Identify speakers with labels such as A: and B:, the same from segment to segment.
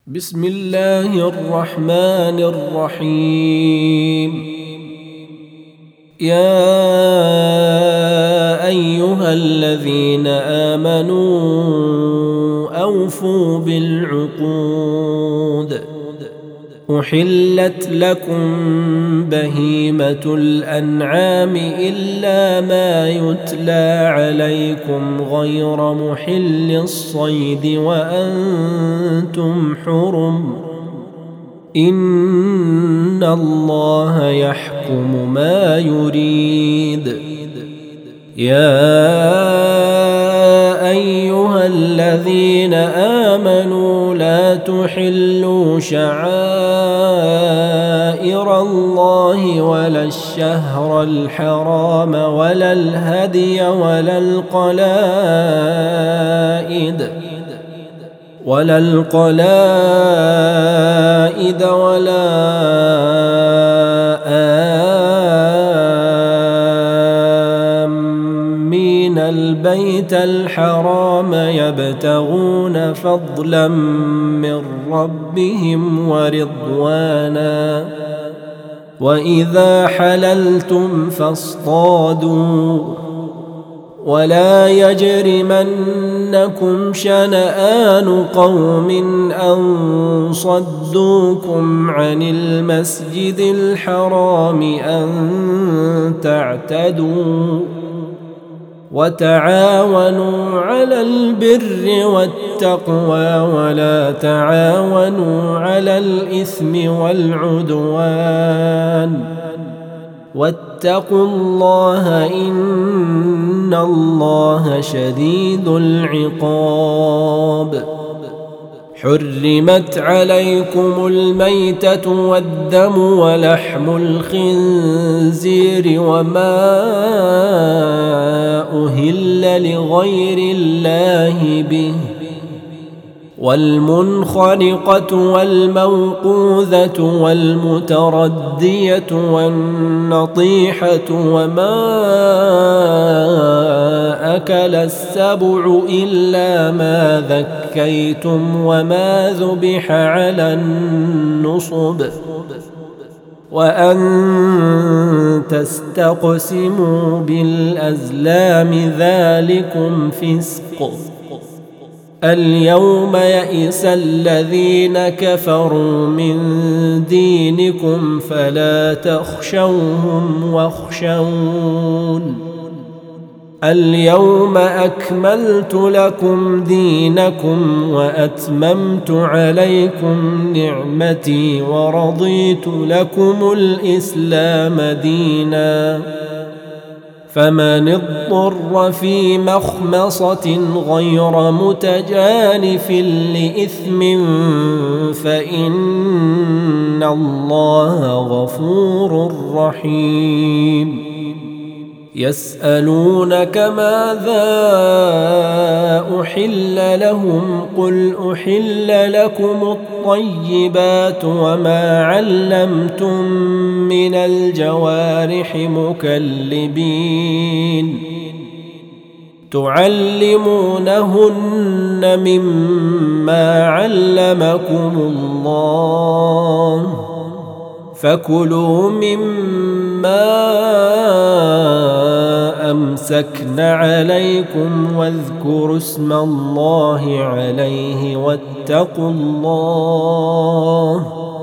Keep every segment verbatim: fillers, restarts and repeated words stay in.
A: بسم الله الرحمن الرحيم. يا أيها الذين آمنوا أوفوا بالعقود. أحلت لكم بهيمة الأنعام إلا ما يتلى عليكم غير محل الصيد وأنتم حرم. إن الله يحكم ما يريد. يا أيها الذين آمنوا لا تحلوا شعائر الله ولا الشهر الحرام ولا الهدي ولا القلائد ولا القلائد ولا آمين البيت الحرام يبتغون فضلا من ربهم ورضوانا. وإذا حللتم فاصطادوا ولا يجرمنكم شنآن قوم أن صدوكم عن المسجد الحرام أن تعتدوا. وتعاونوا على البر والتقوى ولا تعاونوا على الإثم والعدوان. واتقوا الله إن الله شديد العقاب. حرمت عليكم الميتة والدم ولحم الخنزير وما أهل لغير الله به والمنخنقة والموقوذة والمتردية والنطيحة وما أكل السبع إلا ما ذكيتم وما ذبح على النصب وأن تستقسموا بالأزلام ذلكم فسق. اليوم يئس الذين كفروا من دينكم فلا تخشوهم واخشون. اليوم أكملت لكم دينكم وأتممت عليكم نعمتي ورضيت لكم الإسلام دينا. فمن اضطر في مخمصة غير متجانف لإثم فإن الله غفور رحيم. يسألونك ماذا أحل لهم قل أحل لكم الطيبات وما علمتم من الجوارح مكلبين تعلمونهن مما علمكم الله فكلوا مما أمسكن عليكم واذكروا اسم الله عليه واتقوا الله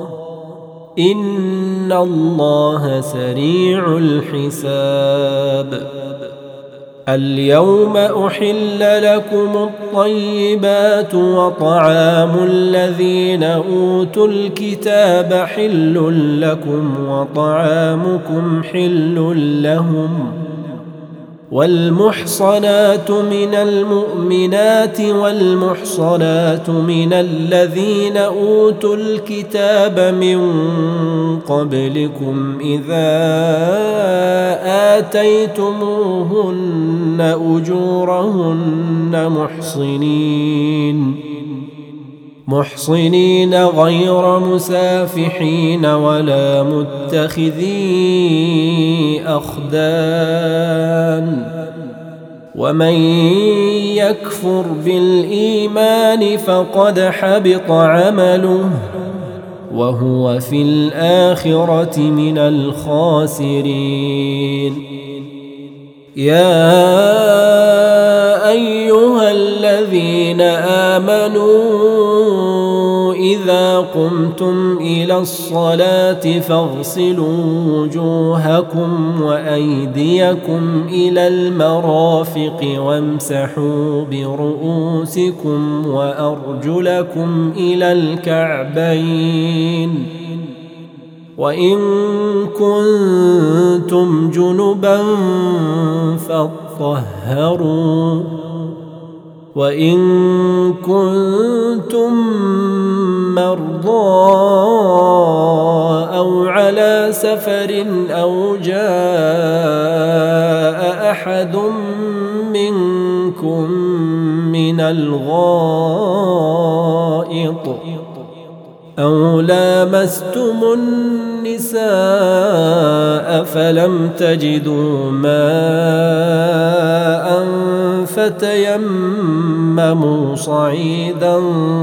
A: إن الله سريع الحساب. اليوم أحل لكم الطيبات وطعام الذين أوتوا الكتاب حل لكم وطعامكم حل لهم. والمحصنات من المؤمنات والمحصنات من الذين أوتوا الكتاب من قبلكم إذا آتيتموهن أجورهن محصنين محصنين غير مسافحين ولا متخذي أخدان ومن يكفر بالإيمان فقد حبط عمله وهو في الآخرة من الخاسرين. يا أيها الذين آمنوا إذا قمتم إلى الصلاة فاغسلوا وجوهكم وأيديكم إلى المرافق وامسحوا برؤوسكم وأرجلكم إلى الكعبين وإن كنتم جنبا فاطهروا وإن كنتم مرضى أو على سفر أو جاء أحد منكم من الغائط أو لامستم النساء فلم تجدوا ماء فتيمموا صعيدا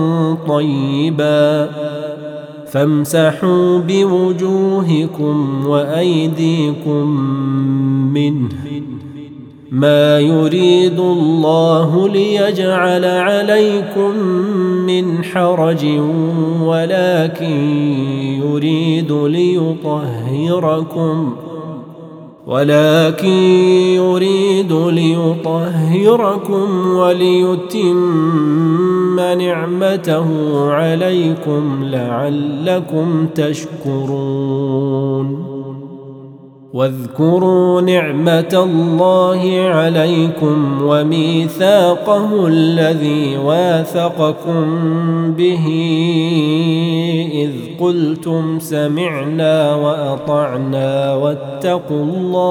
A: طيبا فامسحوا بوجوهكم وأيديكم منه ما يريد الله ليجعل عليكم من حرج ولكن يريد ليطهركم ولكن يريد ليطهركم وليتم نعمته عليكم لعلكم تشكرون. واذكروا نعمة الله عليكم وميثاقه الذي واثقكم به إذ قلتم سمعنا وأطعنا واتقوا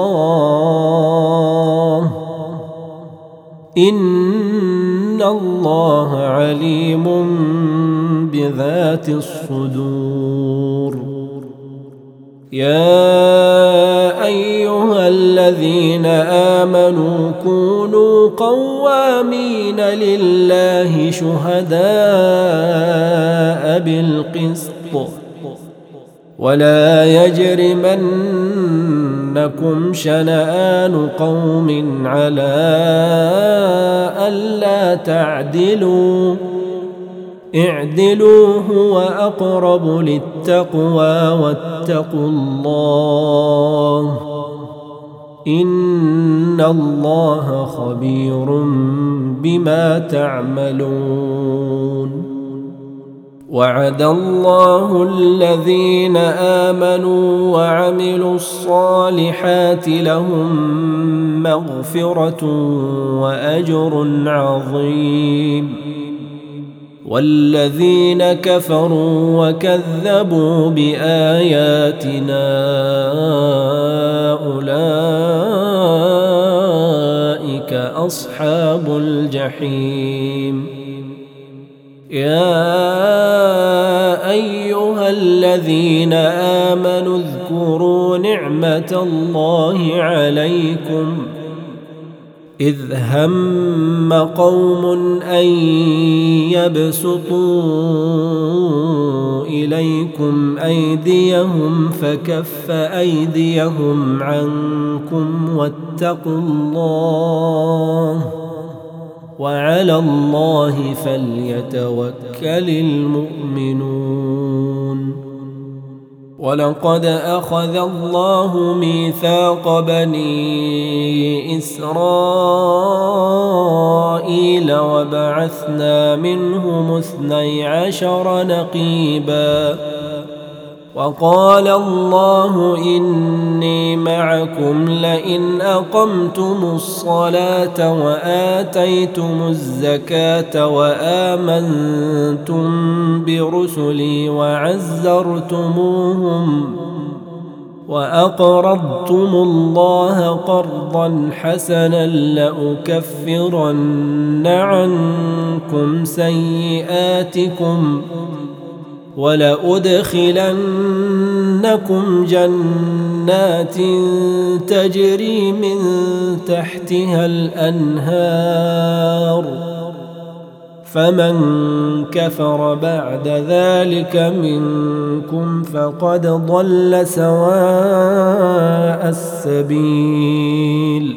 A: الله إن الله عليم بذات الصدور. يا أيها الذين آمنوا كونوا قوامين لله شهداء بالقسط ولا يجرمنكم شنآن قوم على ألا تعدلوا اعدلوا هو أقرب للتقوى واتقوا الله إن الله خبير بما تعملون. وعد الله الذين آمنوا وعملوا الصالحات لهم مغفرة وأجر عظيم والذين كفروا وكذبوا بآياتنا أولئك أصحاب الجحيم. يا أيها الذين آمنوا اذكروا نعمة الله عليكم إذ هم قوم أن يبسطوا إليكم أيديهم فكف أيديهم عنكم واتقوا الله وعلى الله فليتوكل المؤمنون. ولقد أخذ الله ميثاق بني إسرائيل وبعثنا منهم اثني عشر نقيبا وقال الله إني معكم لئن أقمتم الصلاة وآتيتم الزكاة وآمنتم برسلي وعزرتموهم وأقرضتم الله قرضا حسنا لأكفرن عنكم سيئاتكم ولأدخلنكم جنات تجري من تحتها الأنهار فمن كفر بعد ذلك منكم فقد ضل سواء السبيل.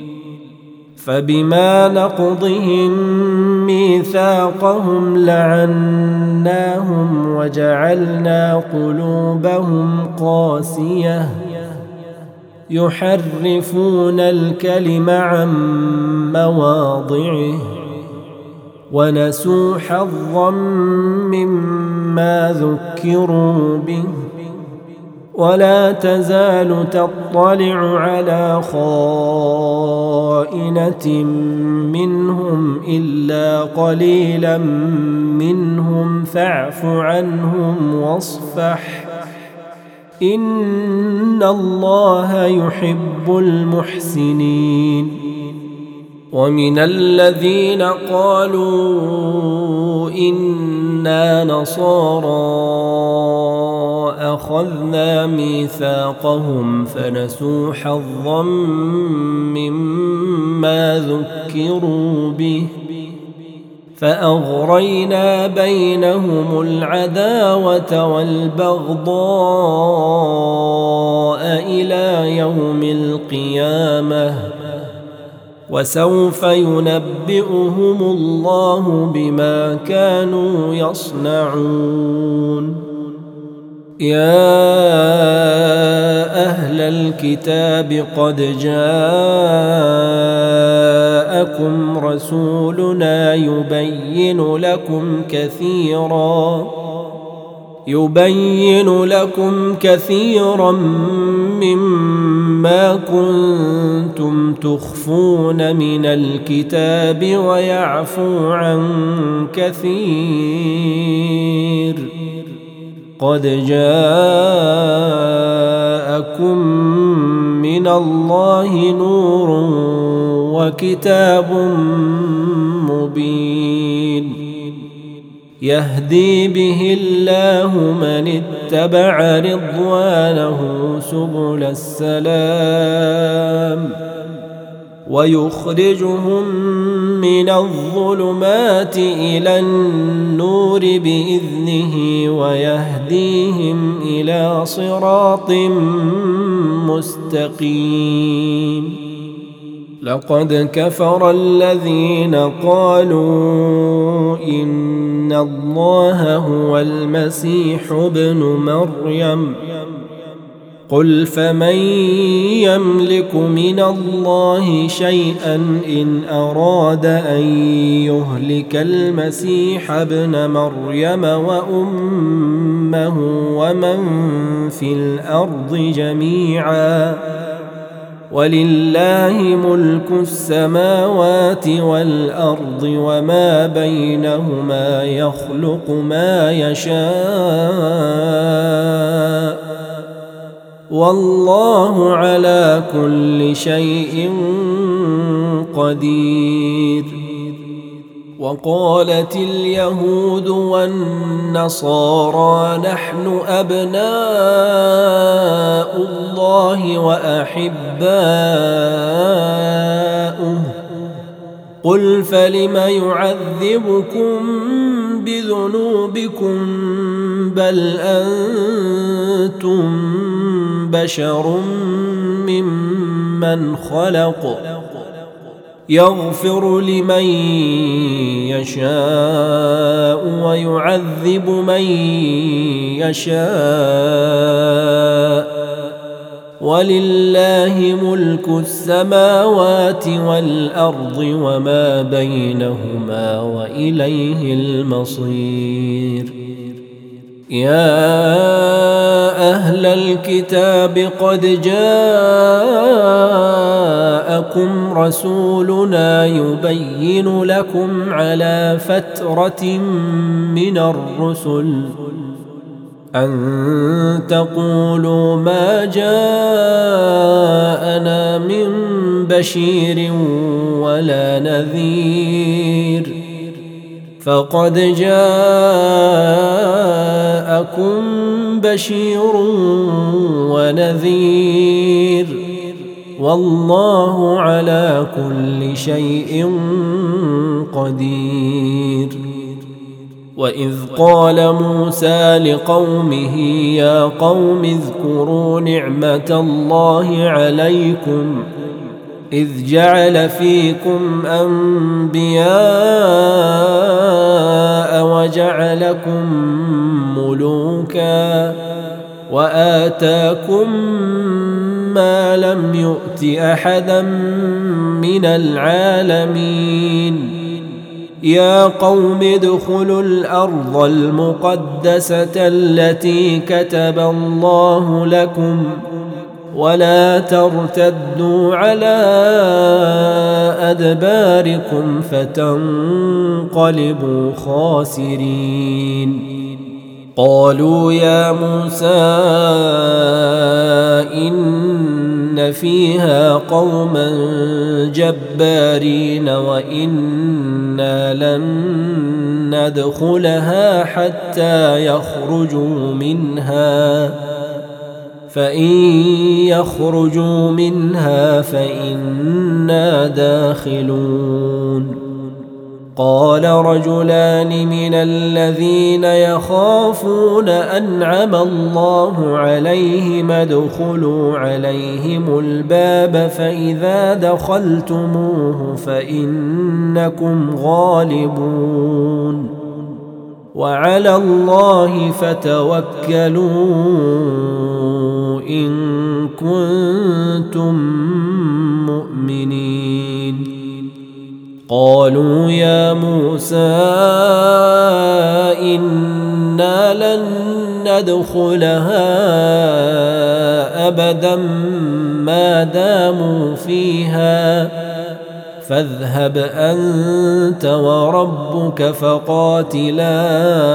A: فبما نقضهم ميثاقهم لعناهم وجعلنا قلوبهم قاسية يحرفون الكلم عن مواضعه ونسوا حظا مما ذكروا به ولا تزال تطلع على خائنة منهم إلا قليلا منهم فاعف عنهم واصفح إن الله يحب المحسنين. ومن الذين قالوا إنا نصارى أخذنا ميثاقهم فنسوا حظا مما ذكروا به فأغرينا بينهم العداوة والبغضاء إلى يوم القيامة وسوف ينبئهم الله بما كانوا يصنعون. يا أهل الكتاب قد جاءكم رسولنا يبين لكم كثيرا يبين لكم كثيرا مما كنتم تخفون من الكتاب ويعفو عن كثير. قد جاءكم من الله نور وكتاب مبين يهدي به الله من اتبع رضوانه سبل السلام ويخرجهم من الظلمات إلى النور بإذنه ويهديهم إلى صراط مستقيم. لقد كفر الذين قالوا إن الله هو المسيح ابن مريم قل فمن يملك من الله شيئا إن أراد أن يهلك المسيح ابن مريم وأمه ومن في الأرض جميعا ولله ملك السماوات والأرض وما بينهما يخلق ما يشاء والله على كل شيء قدير. وقالت اليهود والنصارى نحن أبناء الله وأحباؤه قل فلم يعذبكم بذنوبكم بل أنتم بشر ممن خلق يغفر لمن يشاء ويعذب من يشاء ولله ملك السماوات والأرض وما بينهما وإليه المصير. يا أهل الكتاب قد جاءكم رسولنا يبين لكم على فترة من الرسل أن تقولوا ما جاءنا من بشير ولا نذير فقد جاء جاءكم بشير ونذير والله على كل شيء قدير. وإذ قال موسى لقومه يا قوم اذكروا نعمة الله عليكم إذ جعل فيكم أنبياء وجعلكم ملوكا وآتاكم ما لم يؤت أحدا من العالمين. يا قوم ادخلوا الأرض المقدسة التي كتب الله لكم ولا ترتدوا على أدباركم فتنقلبوا خاسرين. قالوا يا موسى إن فيها قوما جبارين وإنا لن ندخلها حتى يخرجوا منها فإن يخرجوا منها فإنا داخلون. قال رجلان من الذين يخافون أنعم الله عليهم ادخلوا عليهم الباب فإذا دخلتموه فإنكم غالبون وعلى الله فتوكلوا إن كنتم مؤمنين. قالوا يا موسى إنا لن ندخلها أبدا ما داموا فيها فاذهب أنت وربك فقاتلا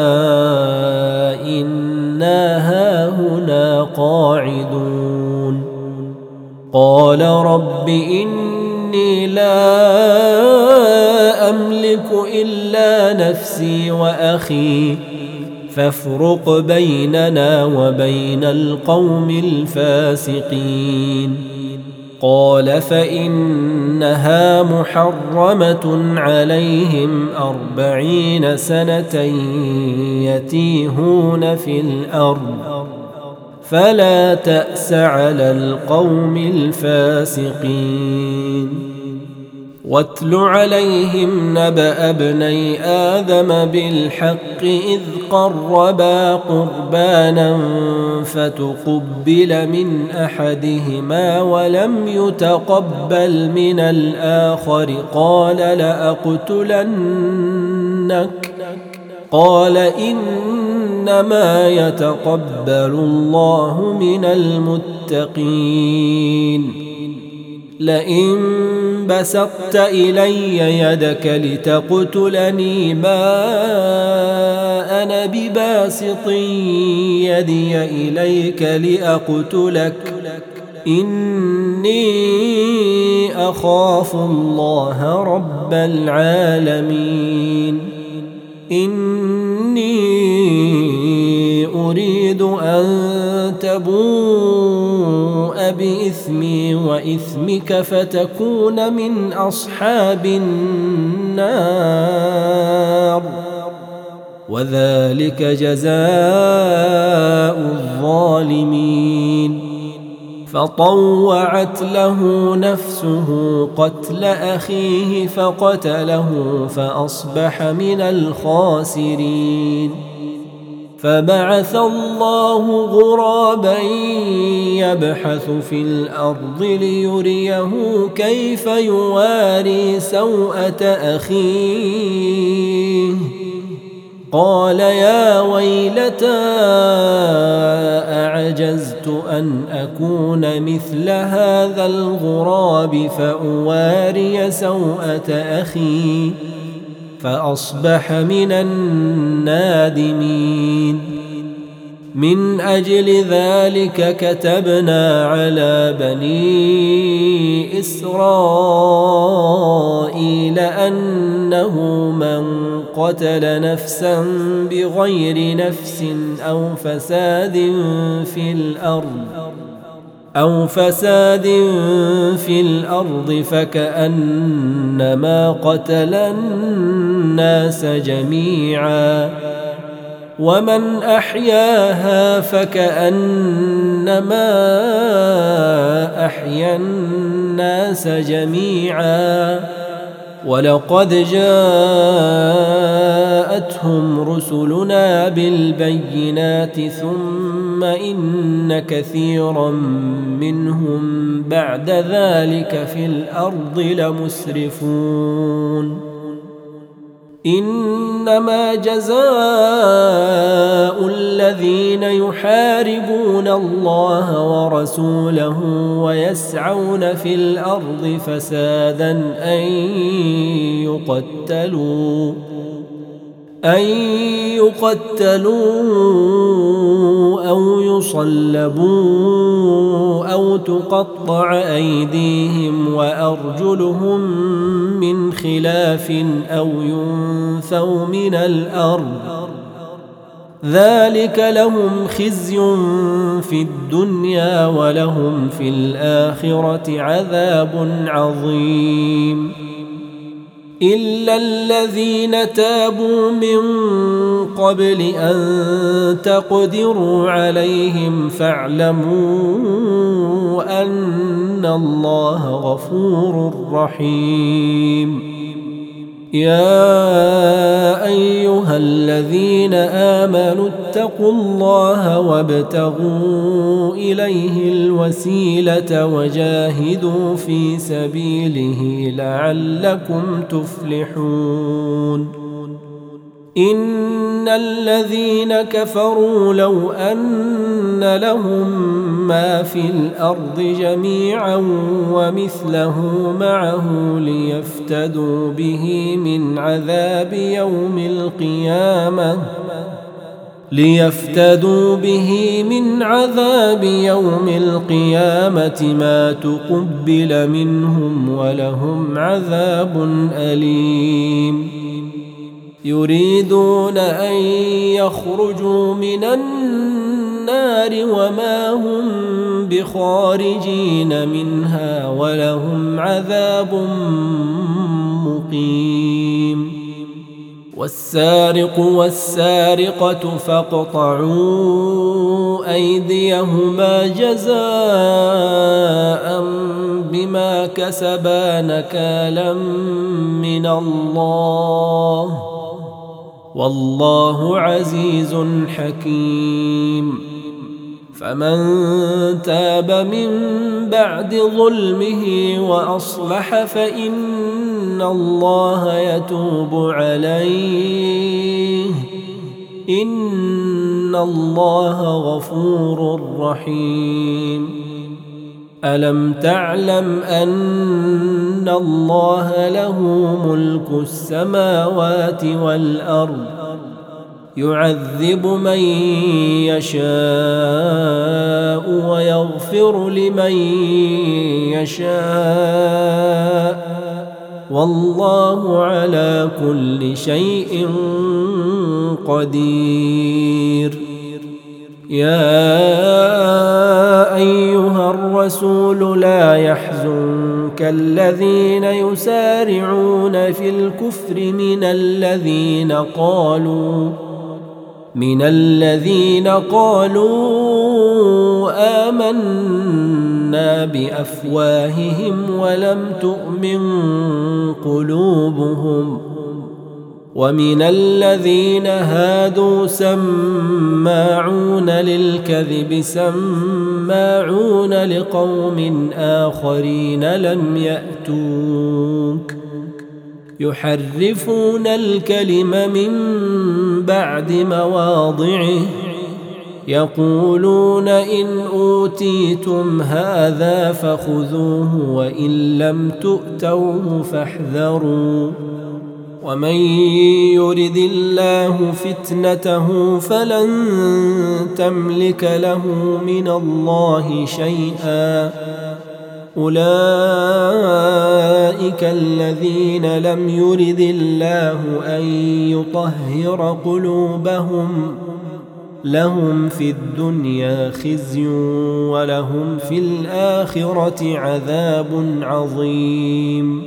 A: إنا هاهنا قاعدون. قال رب إني لا أملك إلا نفسي وأخي فافرق بيننا وبين القوم الفاسقين. قال فإنها محرمة عليهم أربعين سنة يتيهون في الأرض فلا تأس على القوم الفاسقين. واتل عليهم نبأ ابني آدم بالحق إذ قربا قربانا فتقبل من أحدهما ولم يتقبل من الآخر قال لأقتلنك قال إنما يتقبل الله من المتقين. لئن بسطت إلي يدك لتقتلني ما أنا بباسط يدي إليك لأقتلك إني أخاف الله رب العالمين. إني أريد أن تبوء بإثمي وإثمك فتكون من أصحاب النار وذلك جزاء الظالمين. فطوعت له نفسه قتل أخيه فقتله فأصبح من الخاسرين. فبعث الله غرابا يبحث في الأرض ليريه كيف يواري سوءة أخيه قال يا ويلتى أعجزت أن أكون مثل هذا الغراب فأواري سوءة أخي فأصبح من النادمين. من أجل ذلك كتبنا على بني إسرائيل أنه من قتل نفسا بغير نفس أو فساد في الأرض أو فساد في الأرض فكأنما قتل الناس جميعا ومن أحياها فكأنما أحيا الناس جميعا ولقد جاءتهم رسلنا بالبينات ثم إن كثيرا منهم بعد ذلك في الأرض لمسرفون إنما جزاء الذين يحاربون الله ورسوله ويسعون في الأرض فسادا أن يقتلوا أن يقتلوا أو يصلبوا أو تقطع أيديهم وأرجلهم من خلاف أو ينفوا من الأرض ذلك لهم خزي في الدنيا ولهم في الآخرة عذاب عظيم إلا الذين تابوا من قبل أن تقدروا عليهم فاعلموا أن الله غفور رحيم يا أيها الذين آمنوا اتقوا الله وابتغوا إليه الوسيلة وجاهدوا في سبيله لعلكم تفلحون إن الذين كفروا لو أن لهم ما في الأرض جميعا ومثله معه ليفتدوا به من عذاب يوم القيامة ليفتدوا به من عذاب يوم القيامة ما تقبل منهم ولهم عذاب أليم يريدون أن يخرجوا من النار وما هم بخارجين منها ولهم عذاب مقيم والسارق والسارقة فاقطعوا أيديهما جزاء بما كسبا نكالا من الله والله عزيز حكيم فمن تاب من بعد ظلمه وأصلح فإن الله يتوب عليه إن الله غفور رحيم ألم تعلم أن الله له ملك السماوات والأرض يعذب من يشاء ويغفر لمن يشاء والله على كل شيء قدير يا أيها الرسول لا يحزنك الذين يسارعون في الكفر من الذين قالوا من الذين قالوا آمنا بأفواههم ولم تؤمن قلوبهم ومن الذين هادوا سماعون للكذب سماعون لقوم آخرين لم يأتوك يحرفون الكلم من بعد مواضعه يقولون إن أوتيتم هذا فخذوه وإن لم تؤتوه فاحذروا ومن يرد الله فتنته فلن تملك له من الله شيئا أولئك الذين لم يرد الله أن يطهر قلوبهم لهم في الدنيا خزي ولهم في الآخرة عذاب عظيم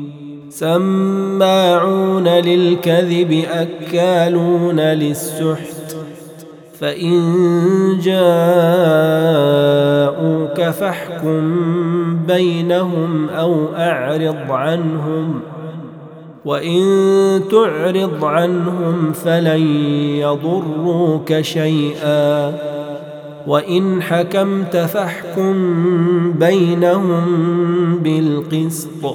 A: سماعون للكذب أكالون للسحت فإن جاءوك فاحكم بينهم أو أعرض عنهم وإن تعرض عنهم فلن يضروك شيئا وإن حكمت فاحكم بينهم بالقسط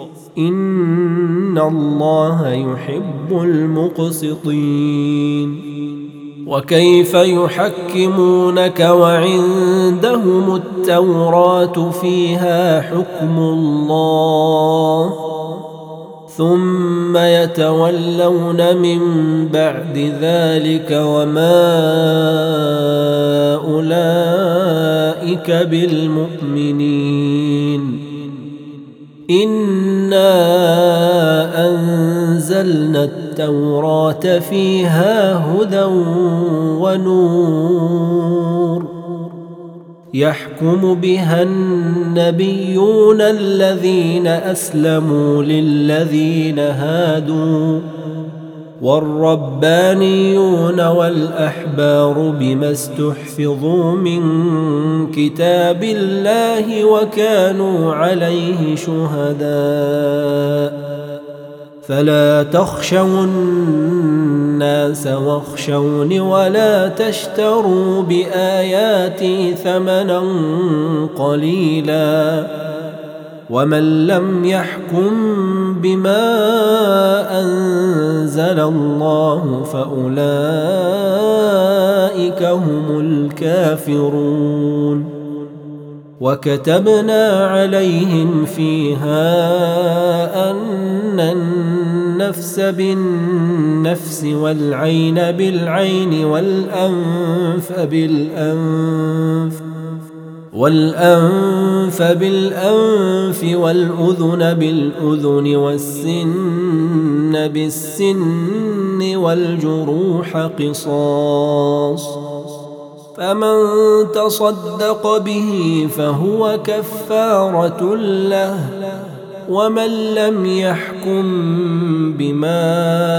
A: إن الله يحب المقسطين وكيف يحكمونك وعندهم التوراة فيها حكم الله ثم يتولون من بعد ذلك وما أولئك بالمؤمنين إنا أنزلنا التوراة فيها هدى ونور يحكم بها النبيون الذين أسلموا للذين هادوا والربانيون والأحبار بما استحفظوا من كتاب الله وكانوا عليه شهداء فلا تخشوا الناس واخشوني ولا تشتروا بآياتي ثمنا قليلا ومن لم يحكم بما أنزل الله فأولئك هم الكافرون وكتبنا عليهم فيها أن النفس بالنفس والعين بالعين والأنف بالأنف والأنف بالأنف والأذن بالأذن والسن بالسن والجروح قصاص فمن تصدق به فهو كفارة له ومن لم يحكم بما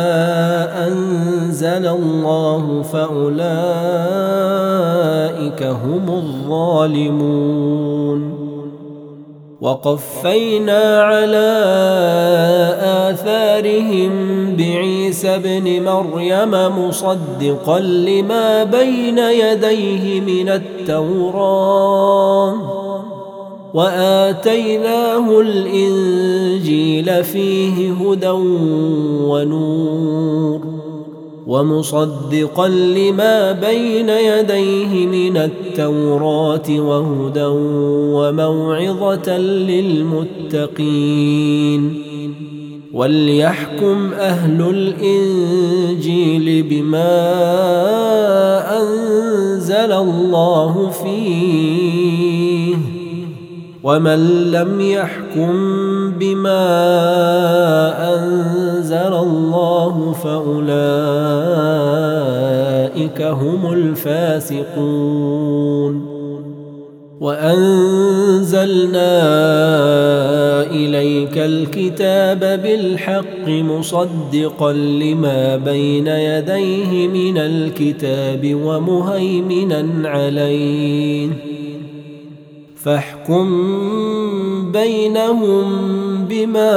A: أنزل الله فأولئك هم الظالمون وقفينا على آثارهم بعيسى ابن مريم مصدقا لما بين يديه من التوراة وآتيناه الإنجيل فيه هدى ونور ومصدقا لما بين يديه من التوراة وهدى وموعظة للمتقين وليحكم أهل الإنجيل بما أنزل الله فيه ومن لم يحكم بما أنزل الله فأولئك هم الفاسقون وأنزلنا إليك الكتاب بالحق مصدقا لما بين يديه من الكتاب ومهيمنا عليه فاحكم بينهم بما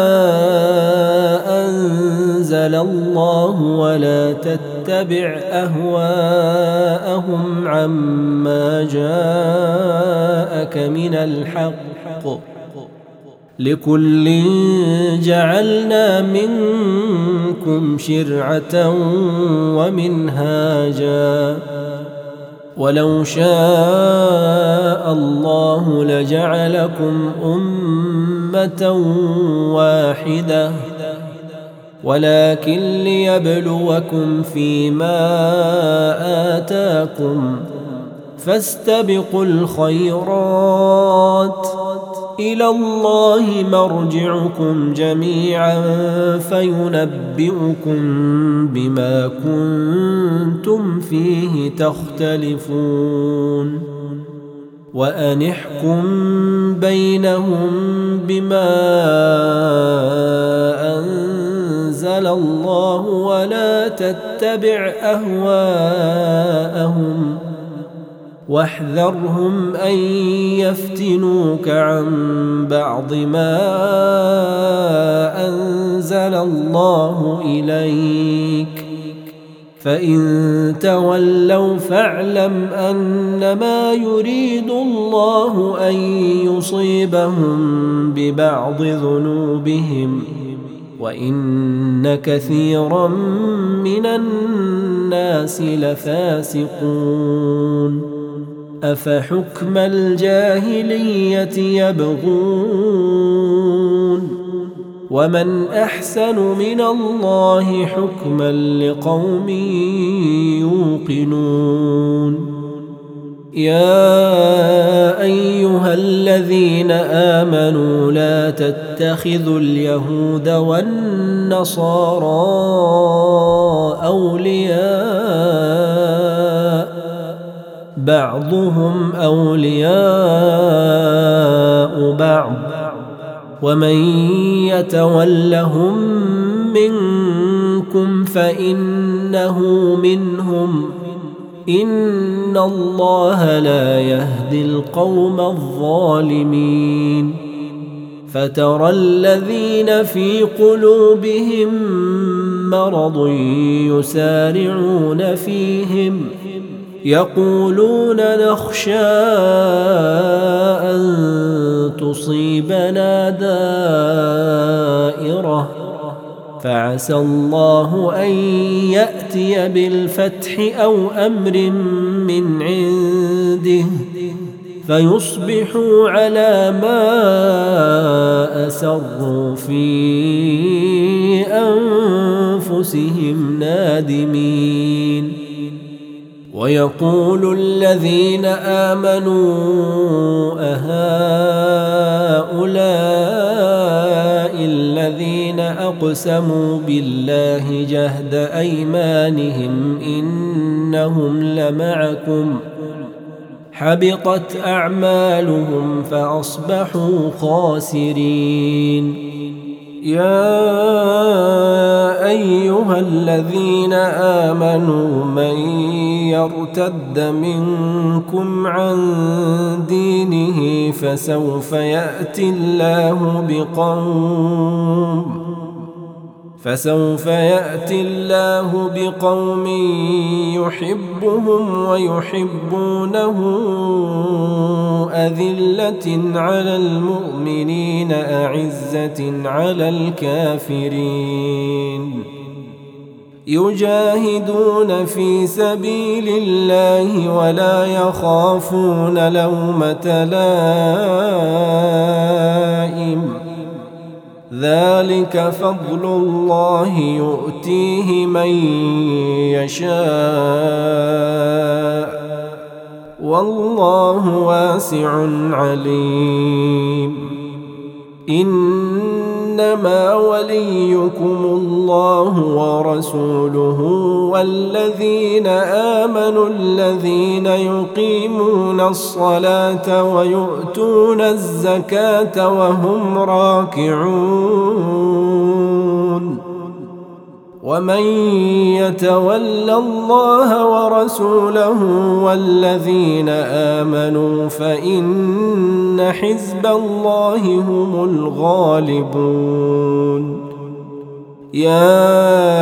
A: أنزل الله ولا تتبع أهواءهم عما جاءك من الحق لكل جعلنا منكم شرعة ومنهاجا ولو شاء الله لجعلكم أمة واحدة ولكن ليبلوكم فيما آتاكم، فاستبقوا الخيرات، إلى الله مرجعكم جميعا فينبئكم بما كنتم فيه تختلفون. وأن احكم بينهم بما أنزل الله ولا تتبع أهواءهم، واحذرهم أن يفتنوك عن بعض ما أنزل الله إليك، فإن تولوا فاعلم أنما يريد الله أن يصيبهم ببعض ذنوبهم، وإن كثيرا من الناس لفاسقون. أفحكم الجاهلية يبغون، ومن أحسن من الله حكما لقوم يوقنون. يا أيها الذين آمنوا لا تتخذوا اليهود والنصارى أولياء، بعضهم أولياء بعض، ومن يتولهم منكم فإنه منهم، إن الله لا يهدي القوم الظالمين. فترى الذين في قلوبهم مرض يسارعون فيهم، يقولون نخشى أن تصيبنا دائرة، فعسى الله أن يأتي بالفتح أو أمر من عنده فيصبحوا على ما أسروا في أنفسهم نادمين. ويقول الذين آمنوا أهؤلاء الذين أقسموا بالله جهد أيمانهم إنهم لمعكم، حبطت أعمالهم فأصبحوا خاسرين. يا أيها الذين آمنوا من يرتد منكم عن دينه فسوف يأتي الله بقوم فسوف يأتي الله بقوم يحبهم ويحبونه أذلة على المؤمنين أعزة على الكافرين، يجاهدون في سبيل الله ولا يخافون لومة لائم، ذلك فضل الله يؤتيه من يشاء والله واسع عليم. إنما وليكم الله ورسوله والذين آمنوا الذين يقيمون الصلاة ويؤتون الزكاة وهم راكعون. ومن يتول الله ورسوله والذين آمنوا فإن حزب الله هم الغالبون. يا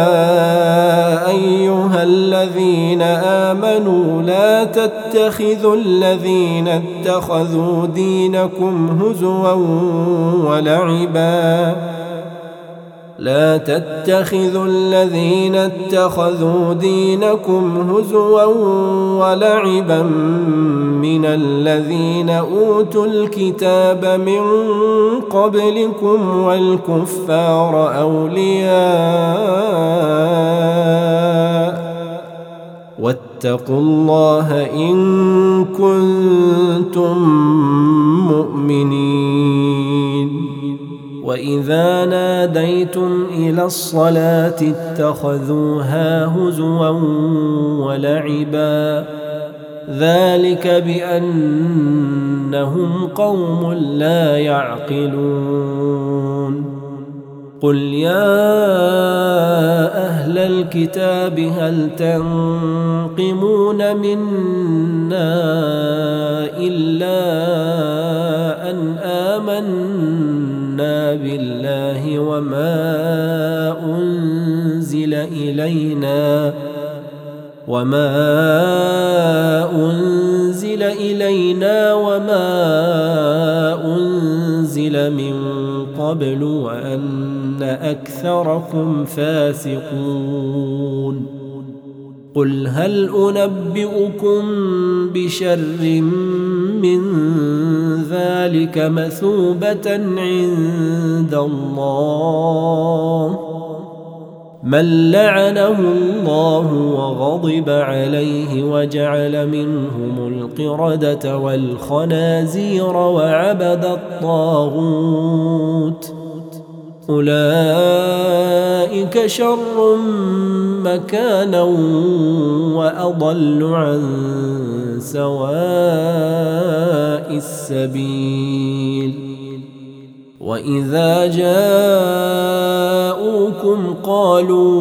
A: أيها الذين آمنوا لا تتخذوا الذين اتخذوا دينكم هزوا ولعبا لا تتخذوا الذين اتخذوا دينكم هزوا ولعبا من الذين أوتوا الكتاب من قبلكم والكفار أولياء واتقوا الله إن كنتم مؤمنين. وإذا ناديتم إلى الصلاة اتخذوها هزوا ولعبا ذلك بأنهم قوم لا يعقلون. قل يا أهل الكتاب هل تنقمون منا إلا أن آمنا بالله وما أنزل إلينا وما أنزل إلينا وما أنزل من قبل وأن أكثركم فاسقون. قل هل أنبئكم بشر من ذلك مثوبة عند الله من لعنه الله وغضب عليه وجعل منهم القردة والخنازير وعبد الطاغوت أولئك شر مكانا وأضل عن سواء السبيل. وإذا جاءوكم قالوا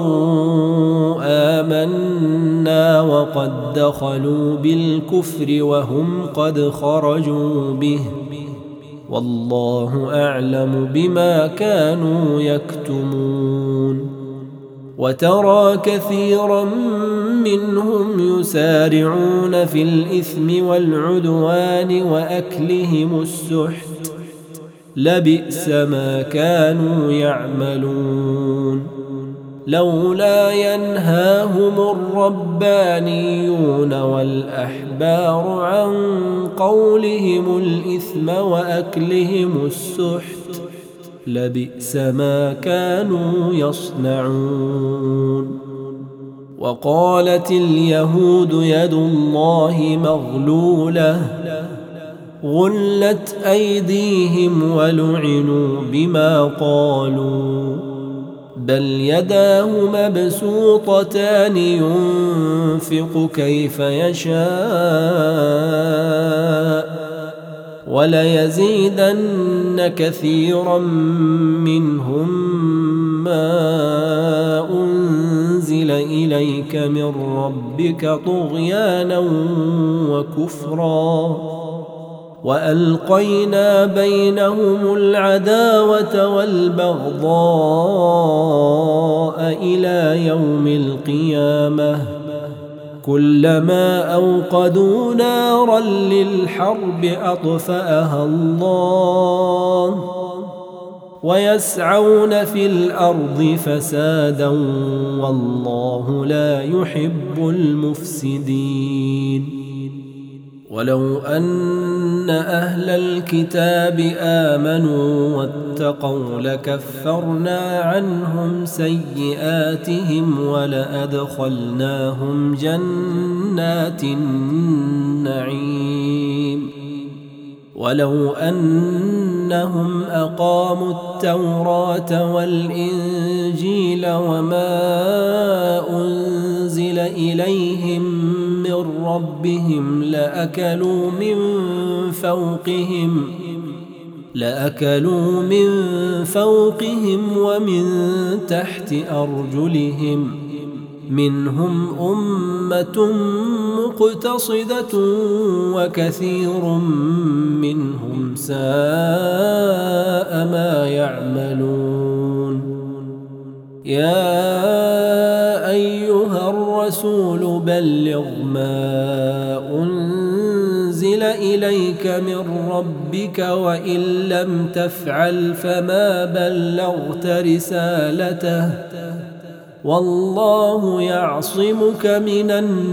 A: آمنا وقد دخلوا بالكفر وهم قد خرجوا به والله أعلم بما كانوا يكتمون. وترى كثيرا منهم يسارعون في الإثم والعدوان وأكلهم السحت لبئس ما كانوا يعملون. لولا ينهاهم الربانيون والأحبار عن قولهم الإثم وأكلهم السحت لبئس ما كانوا يصنعون. وقالت اليهود يد الله مغلولة غلت أيديهم ولعنوا بما قالوا بل يداه مبسوطتان ينفق كيف يشاء وليزيدن كثيرا منهم ما أنزل إليك من ربك طغيانا وكفرا وألقينا بينهم العداوة والبغضاء إلى يوم القيامة كلما أوقدوا نارا للحرب أطفأها الله ويسعون في الأرض فسادا والله لا يحب المفسدين. ولو أن أهل الكتاب آمنوا واتقوا لكفرنا عنهم سيئاتهم ولأدخلناهم جنات النعيم. ولو أنهم أقاموا التوراة والإنجيل وما أنزل إليهم من ربهم لأكلوا من فوقهم لأكلوا من فوقهم ومن تحت أرجلهم منهم أمة مقتصدة وكثير منهم ساء ما يعملون. يا أيها الرسول بلغ ما أنزل أنزل إليك من ربك وإن لم تفعل فما بلغت رسالته والله يعصمك من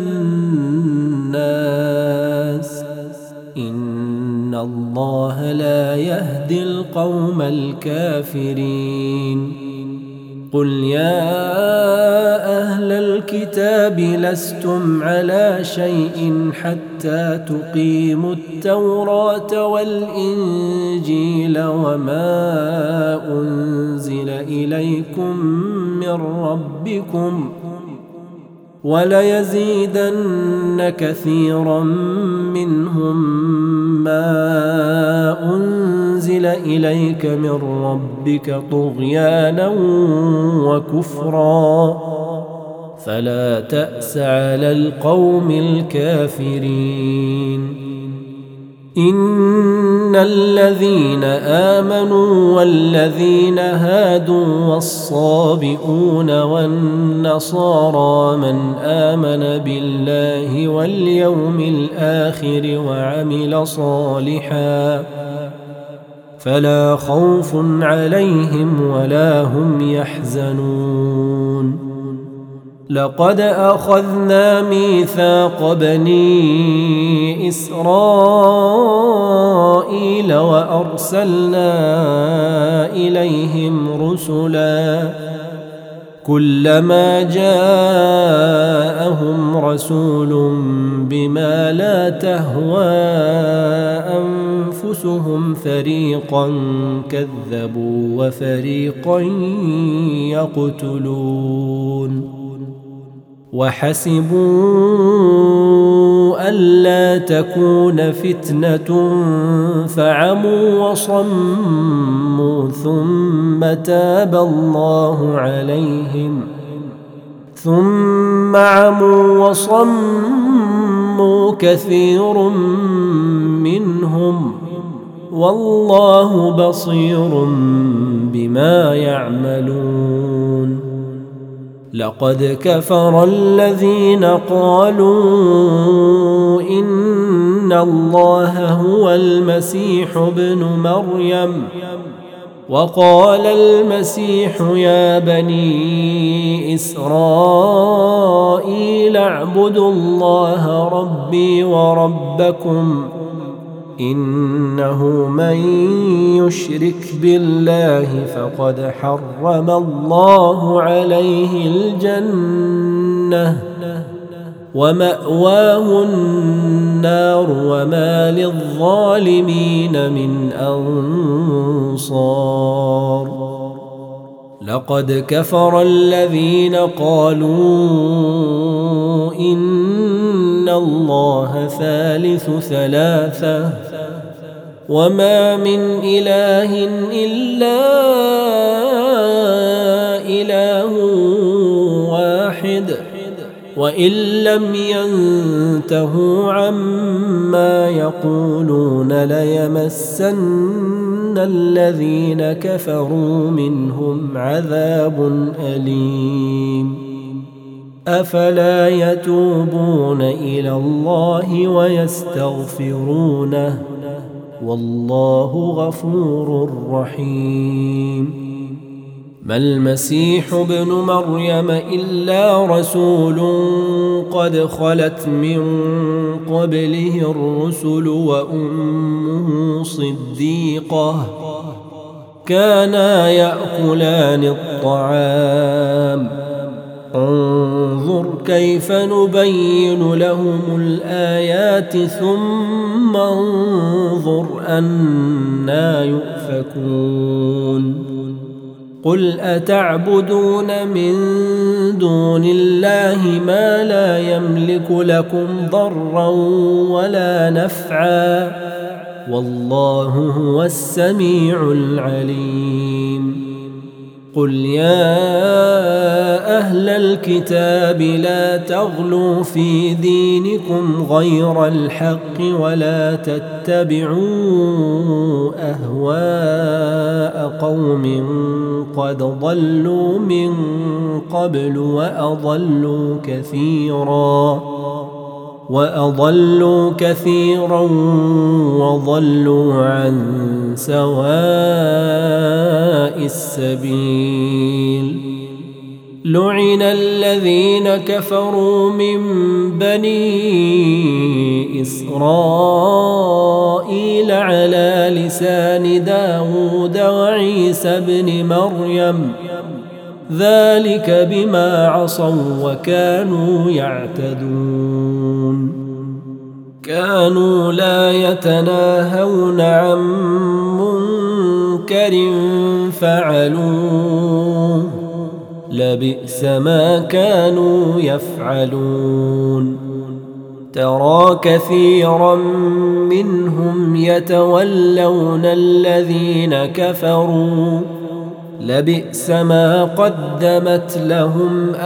A: الناس إن الله لا يهدي القوم الكافرين قل يا أهل الكتاب لستم على شيء حتى تقيموا التوراة والإنجيل وما أنزل إليكم من ربكم وليزيدن كثيرا منهم ما أنزل إليك من ربك طغيانا وكفرا فلا تأس على القوم الكافرين إن الذين آمنوا والذين هادوا والصابئون والنصارى من آمن بالله واليوم الآخر وعمل صالحا فلا خوف عليهم ولا هم يحزنون لقد أخذنا ميثاق بني إسرائيل وأرسلنا إليهم رسلا كلما جاءهم رسول بما لا تهوى أنفسهم فريقا كذبوا وفريقا يقتلون وحسبوا ألا تكون فتنة فعموا وصموا ثم تاب الله عليهم ثم عموا وصموا كثير منهم والله بصير بما يعملون لقد كفر الذين قالوا إن الله هو المسيح ابن مريم وقال المسيح يا بني إسرائيل اعبدوا الله ربي وربكم إنه من يشرك بالله فقد حرم الله عليه الجنة ومأواه النار وما للظالمين من أنصار لقد كفر الذين قالوا إن الله ثالث ثلاثة وما من إله إلا إله واحد وإن لم ينتهوا عما يقولون ليمسن الذين كفروا منهم عذاب أليم أفلا يتوبون إلى الله ويستغفرونه والله غفور رحيم ما المسيح ابن مريم إلا رسول قد خلت من قبله الرسل وأمه صديقة كانا يأكلان الطعام انظر كيف نبين لهم الآيات ثم انظر أنى يؤفكون قل أتعبدون من دون الله ما لا يملك لكم ضرا ولا نفعا والله هو السميع العليم قل يا أهل الكتاب لا تغلوا في دينكم غير الحق ولا تتبعوا أهواء قوم قد ضلوا من قبل وأضلوا كثيرا وأضلوا كثيرا وضلوا عن سواء السبيل. لعن الذين كفروا من بني إسرائيل على لسان داود وعيسى بن مريم ذلك بما عصوا وكانوا يعتدون. كانوا لا يتناهون عن منكر فعلوه لبئس ما كانوا يفعلون. ترى كثيرا منهم يتولون الذين كفروا لبئس ما قدمت لهم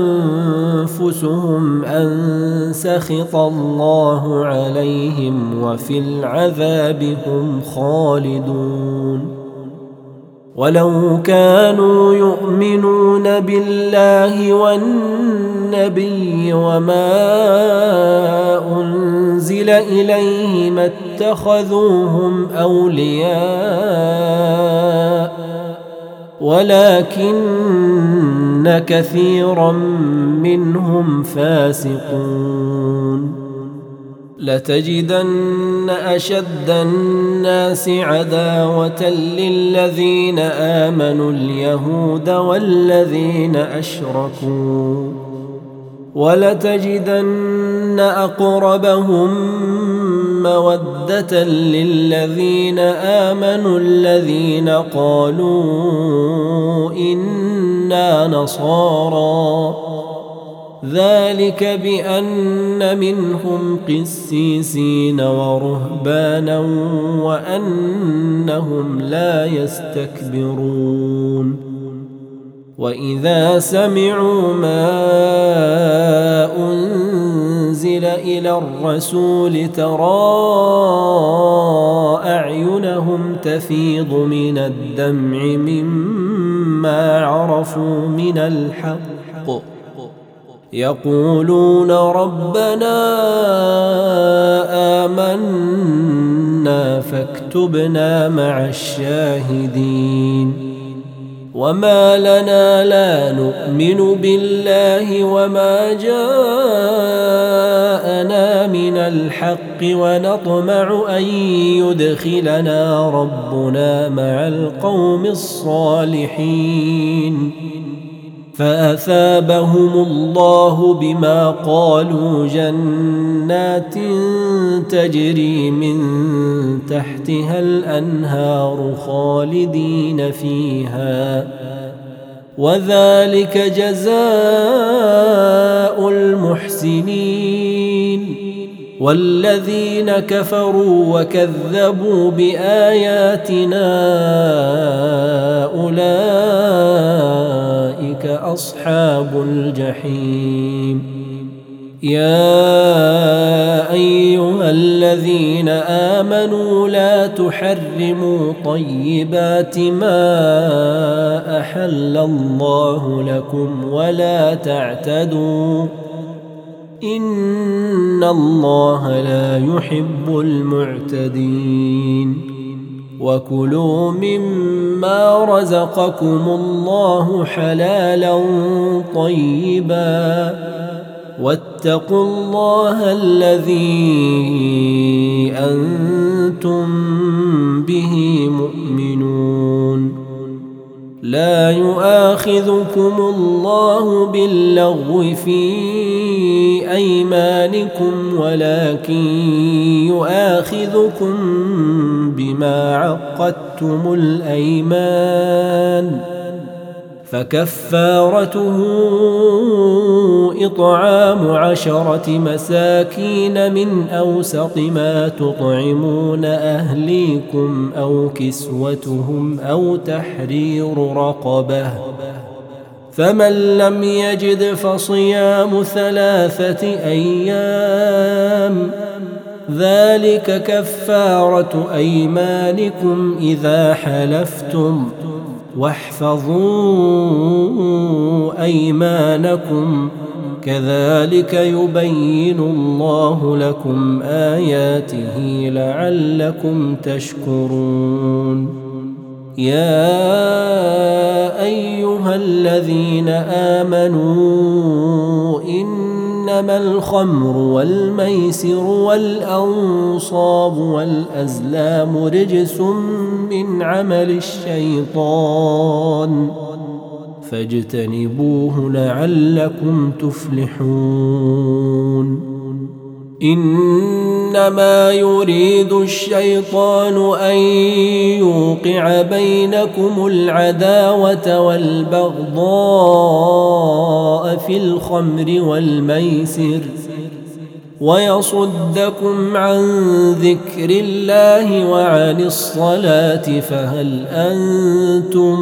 A: أنفسهم أن سخط الله عليهم وفي العذاب هم خالدون. ولو كانوا يؤمنون بالله والنبي وما أنزل إليه ما اتخذوهم أولياء ولكن كثيرا منهم فاسقون. لتجدن أشد الناس عداوة للذين آمنوا اليهود والذين أشركوا ولتجدن أقربهم مودة للذين آمنوا الذين قالوا إنا نصارى ذلك بأن منهم قسيسين ورهبانا وأنهم لا يستكبرون. وإذا سمعوا ما أنزل إلى الرسول ترى أعينهم تفيض من الدمع مما عرفوا من الحق يقولون ربنا آمنا فاكتبنا مع الشاهدين. وما لنا لا نؤمن بالله وما جاءنا من الحق ونطمع أن يدخلنا ربنا مع القوم الصالحين فأثابهم الله بما قالوا جنات تجري من تحتها الأنهار خالدين فيها وذلك جزاء المحسنين. والذين كفروا وكذبوا بآياتنا أولئك أصحاب الجحيم. يا أيها الذين آمنوا لا تحرموا طيبات ما أحل الله لكم ولا تعتدوا إن الله لا يحب المعتدين. وكلوا مما رزقكم الله حلالا طيبا واتقوا الله الذي أنتم به مؤمنون. لا يؤاخذكم الله باللغو في أيمانكم ولكن يؤاخذكم بما عقدتم الأيمان فكفارته إطعام عشرة مساكين من أوسط ما تطعمون أهليكم أو كسوتهم أو تحرير رقبة فمن لم يجد فصيام ثلاثة أيام ذلك كفارة أيمانكم إذا حلفتم واحفظوا أيمانكم كذلك يبين الله لكم آياته لعلكم تشكرون يا أيها الذين آمنوا إنما الخمر والميسر والأنصاب والأزلام رجس من عمل الشيطان فاجتنبوه لعلكم تفلحون إنما يريد الشيطان أن يوقع بينكم العداوة والبغضاء في الخمر والميسر ويصدكم عن ذكر الله وعن الصلاة فهل أنتم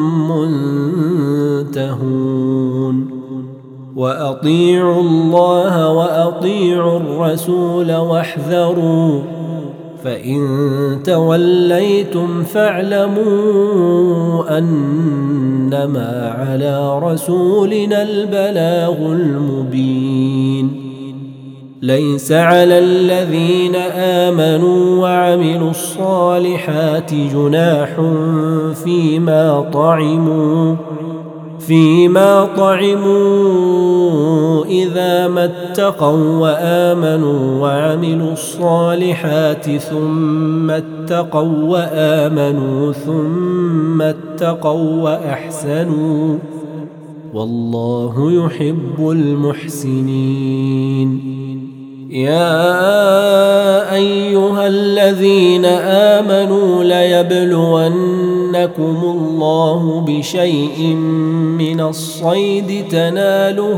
A: منتهون وأطيعوا الله وأطيعوا الرسول واحذروا فإن توليتم فاعلموا أنما على رسولنا البلاغ المبين ليس على الذين آمنوا وعملوا الصالحات جناح فيما طعموا فيما طعموا إذا ما اتقوا وآمنوا وعملوا الصالحات ثم اتقوا وآمنوا ثم اتقوا وأحسنوا والله يحب المحسنين يا أيها الذين آمنوا ليبلونكم الله بشيء من الصيد تناله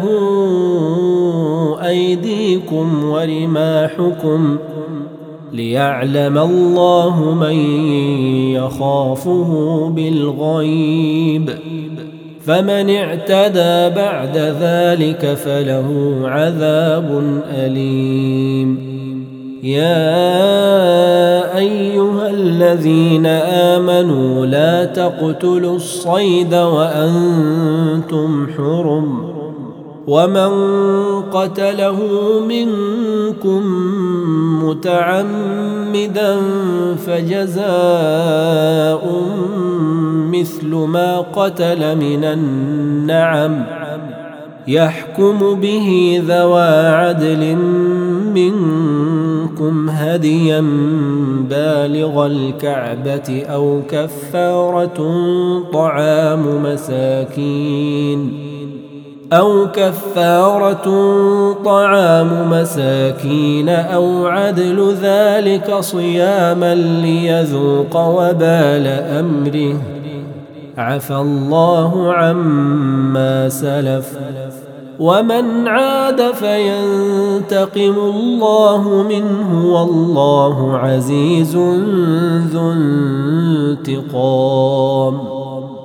A: أيديكم ورماحكم ليعلم الله من يخافه بالغيب فمن اعتدى بعد ذلك فله عذاب أليم يا أيها الذين آمنوا لا تقتلوا الصيد وأنتم حرم ومن قتله منكم متعمدا فجزاء مثل ما قتل من النعم يحكم به ذوى عدل منكم هديا بالغ الكعبة أو كفارة طعام مساكين أو كفارة طعام مساكين أو عدل ذلك صياما ليذوق وبال أمره عفى الله عما سلف ومن عاد فينتقم الله منه والله عزيز ذو انتقام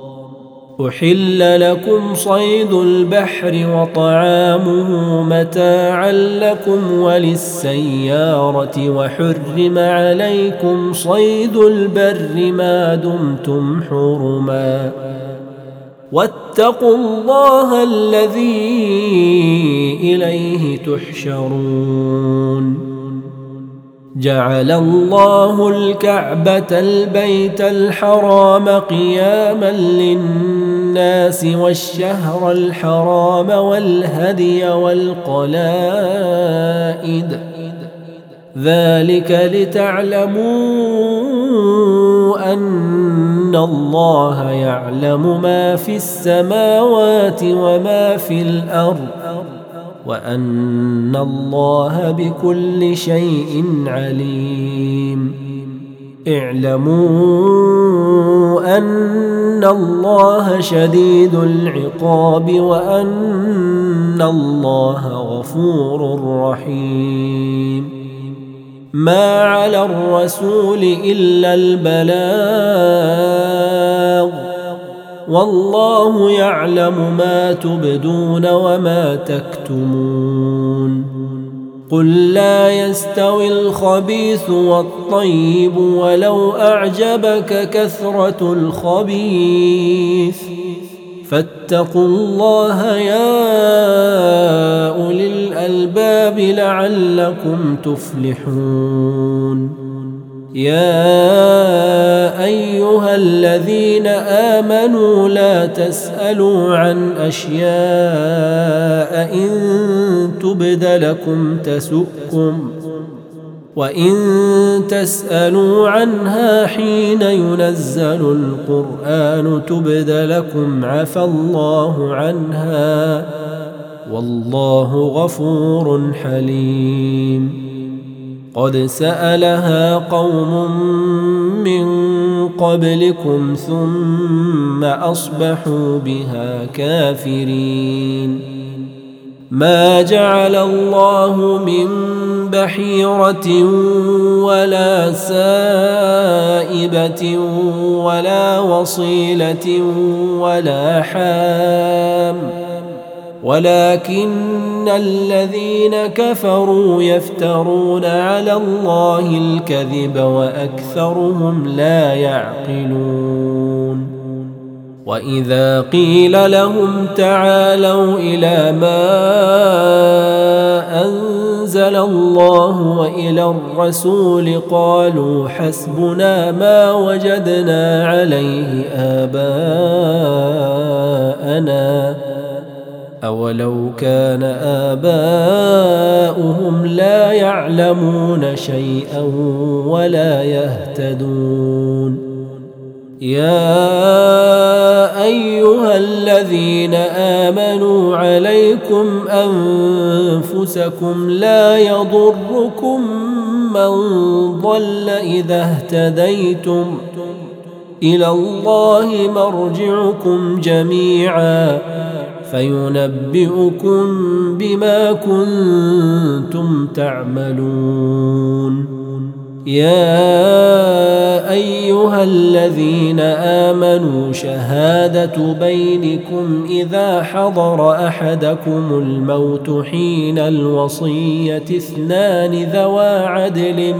A: أحل لكم صيد البحر وطعامه متاعا لكم وللسيارة وحرم عليكم صيد البر ما دمتم حرما واتقوا الله الذي إليه تحشرون جعل الله الكعبة البيت الحرام قياما للناس والشهر الحرام والهدي والقلائد ذلك لتعلموا أن الله يعلم ما في السماوات وما في الأرض وأن الله بكل شيء عليم اعلموا أن الله شديد العقاب وأن الله غفور رحيم ما على الرسول إلا البلاغ والله يعلم ما تبدون وما تكتمون قل لا يستوي الخبيث والطيب ولو أعجبك كثرة الخبيث فاتقوا الله يا أولي الألباب لعلكم تفلحون. يا أيها الذين آمنوا لا تسألوا عن أشياء إن تبد لكم تسؤكم، وإن تسألوا عنها حين ينزل القرآن تبد لكم عفى الله عنها والله غفور حليم. قد سألها قوم من قبلكم ثم أصبحوا بها كافرين. ما جعل الله من بحيرة ولا سائبة ولا وصيلة ولا حام، ولكن الذين كفروا يفترون على الله الكذب وأكثرهم لا يعقلون. وإذا قيل لهم تعالوا إلى ما أنزل الله وإلى الرسول قالوا حسبنا ما وجدنا عليه آباءنا أولو كان آباؤهم لا يعلمون شيئا ولا يهتدون. يا أيها الذين آمنوا عليكم أنفسكم لا يضركم من ضل إذا اهتديتم، إلى الله مرجعكم جميعا فينبئكم بما كنتم تعملون. يا أيها الذين آمنوا شهادة بينكم إذا حضر أحدكم الموت حين الوصية اثنان ذوى عدل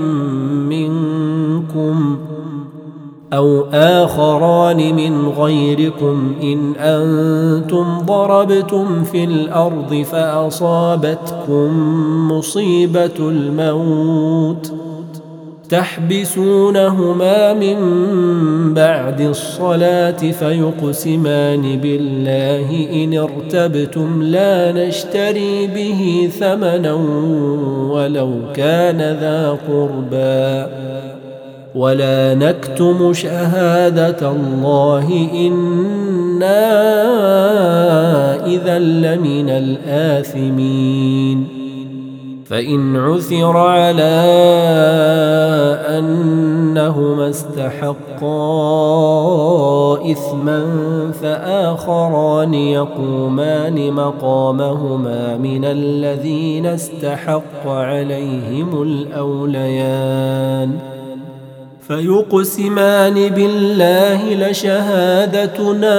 A: منكم أو آخران من غيركم إن أنتم ضربتم في الأرض فأصابتكم مصيبة الموت تحبسونهما من بعد الصلاة فيقسمان بالله إن ارتبتم لا نشتري به ثمنا ولو كان ذا قربى ولا نكتم شهادة الله إنا إذا لمن الآثمين. فإن عثر على أنهما استحقا إثما فآخران يقومان مقامهما من الذين استحق عليهم الأوليان فيقسمان بالله لشهادتنا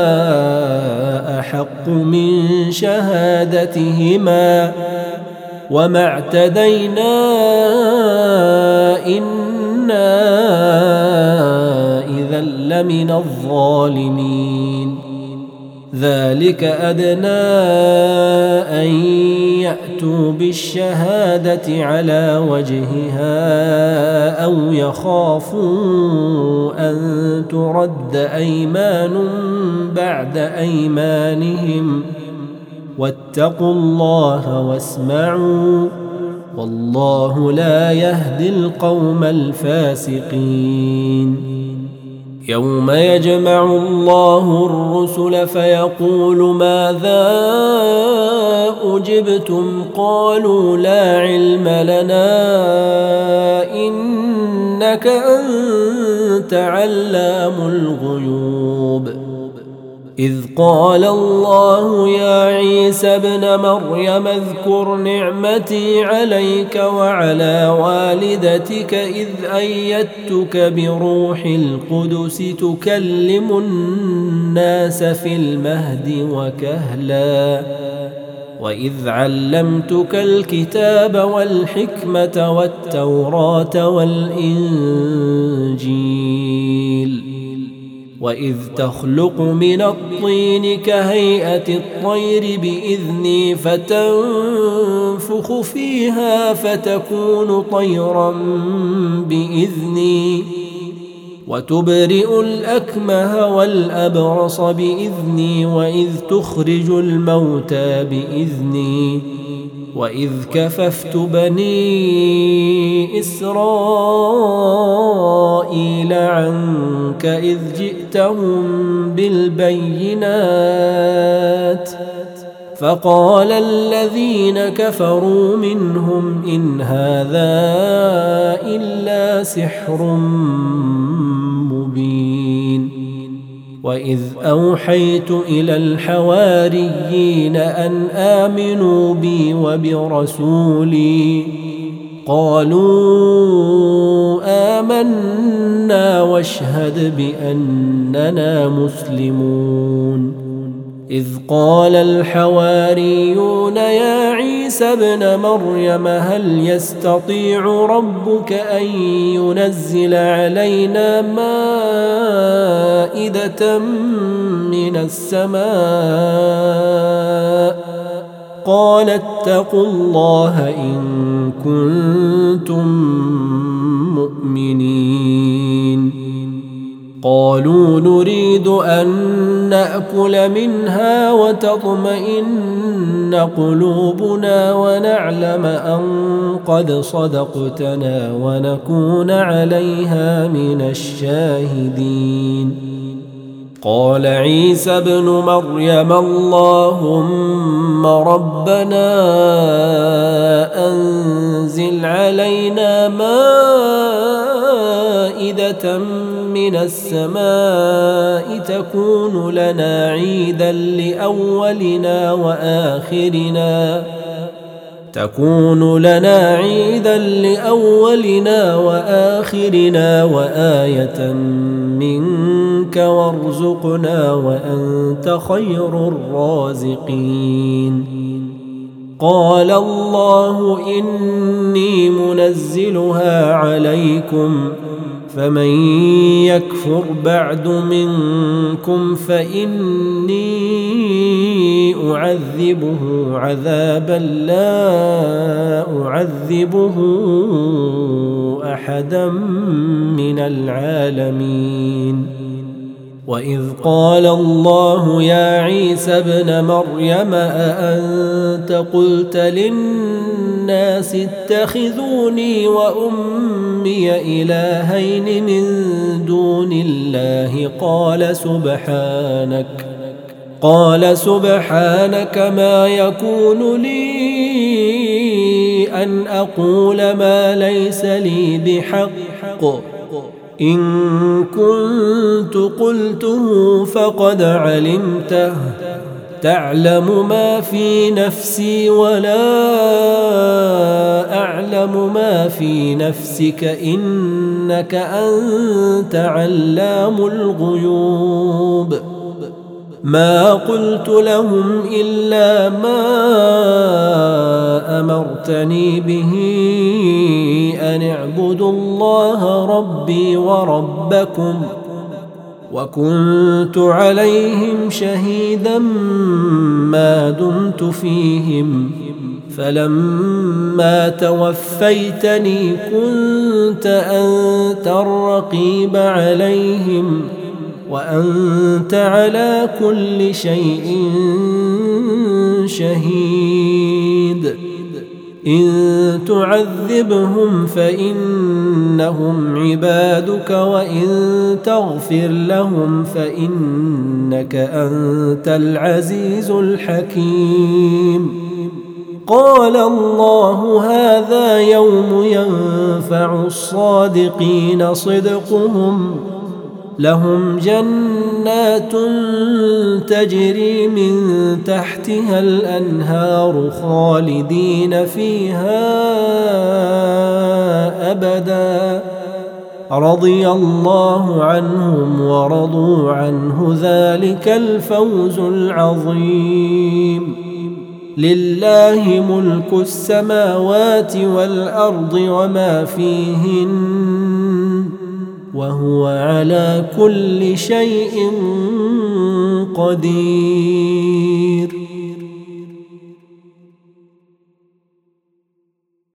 A: أحق من شهادتهما وما اعتدينا إنا إذا لمن الظالمين. ذلك أدنى أن يأتوا بالشهادة على وجهها أو يخافوا أن ترد أيمان بعد أيمانهم واتقوا الله واسمعوا والله لا يهدي القوم الفاسقين. يوم يجمع الله الرسل فيقول ماذا أجبتم قالوا لا علم لنا إنك أنت علام الغيوب. إذ قال الله يا عيسى ابن مريم اذكر نعمتي عليك وعلى والدتك إذ أيدتك بروح القدس تكلم الناس في المهد وكهلا وإذ علمتك الكتاب والحكمة والتوراة والإنجيل وإذ تخلق من الطين كهيئة الطير بإذني فتنفخ فيها فتكون طيرا بإذني وتبرئ الأكمه والأبرص بإذني وإذ تخرج الموتى بإذني وإذ كففت بني إسرائيل عنك إذ جئتهم بالبينات فقال الذين كفروا منهم إن هذا إلا سحر مبين وإذ أوحيت إلى الحواريين أن آمنوا بي وبرسولي قالوا آمنا واشهد بأننا مسلمون إذ قال الحواريون يا عيسى ابن مريم هل يستطيع ربك أن ينزل علينا مائدة من السماء قال اتقوا الله إن كنتم مؤمنين قالوا نريد أن نأكل منها وتطمئن قلوبنا ونعلم أن قد صدقتنا ونكون عليها من الشاهدين قال عيسى ابن مريم اللهم ربنا أنزل علينا مائدة من السماء تكون لنا عيدا لأولنا وآخرنا تكون لنا عيدا لأولنا وآخرنا وآية منك وارزقنا وأنت خير الرازقين قال الله إني منزلها عليكم فمن يكفر بعد منكم فإني أعذبه عذابا لا أعذبه أحدا من العالمين وإذ قال الله يا عيسى ابن مريم أأنت قلت للناس اتخذوني وأمي إلهين من دون الله قال سبحانك قال سبحانك ما يكون لي أن أقول ما ليس لي بحق إن كنت قلته فقد علمته تعلم ما في نفسي ولا أعلم ما في نفسك إنك أنت علام الغيوب ما قلت لهم إلا ما أمرتني به أن اعبدوا الله ربي وربكم وكنت عليهم شهيدا ما دمت فيهم فلما توفيتني كنت أنت الرقيب عليهم وأنت على كل شيء شهيد إن تعذبهم فإنهم عبادك وإن تغفر لهم فإنك أنت العزيز الحكيم قال الله هذا يوم ينفع الصادقين صدقهم لهم جنات تجري من تحتها الأنهار خالدين فيها أبدا رضي الله عنهم ورضوا عنه ذلك الفوز العظيم لله ملك السماوات والأرض وما فيهن وهو على كل شيء قدير.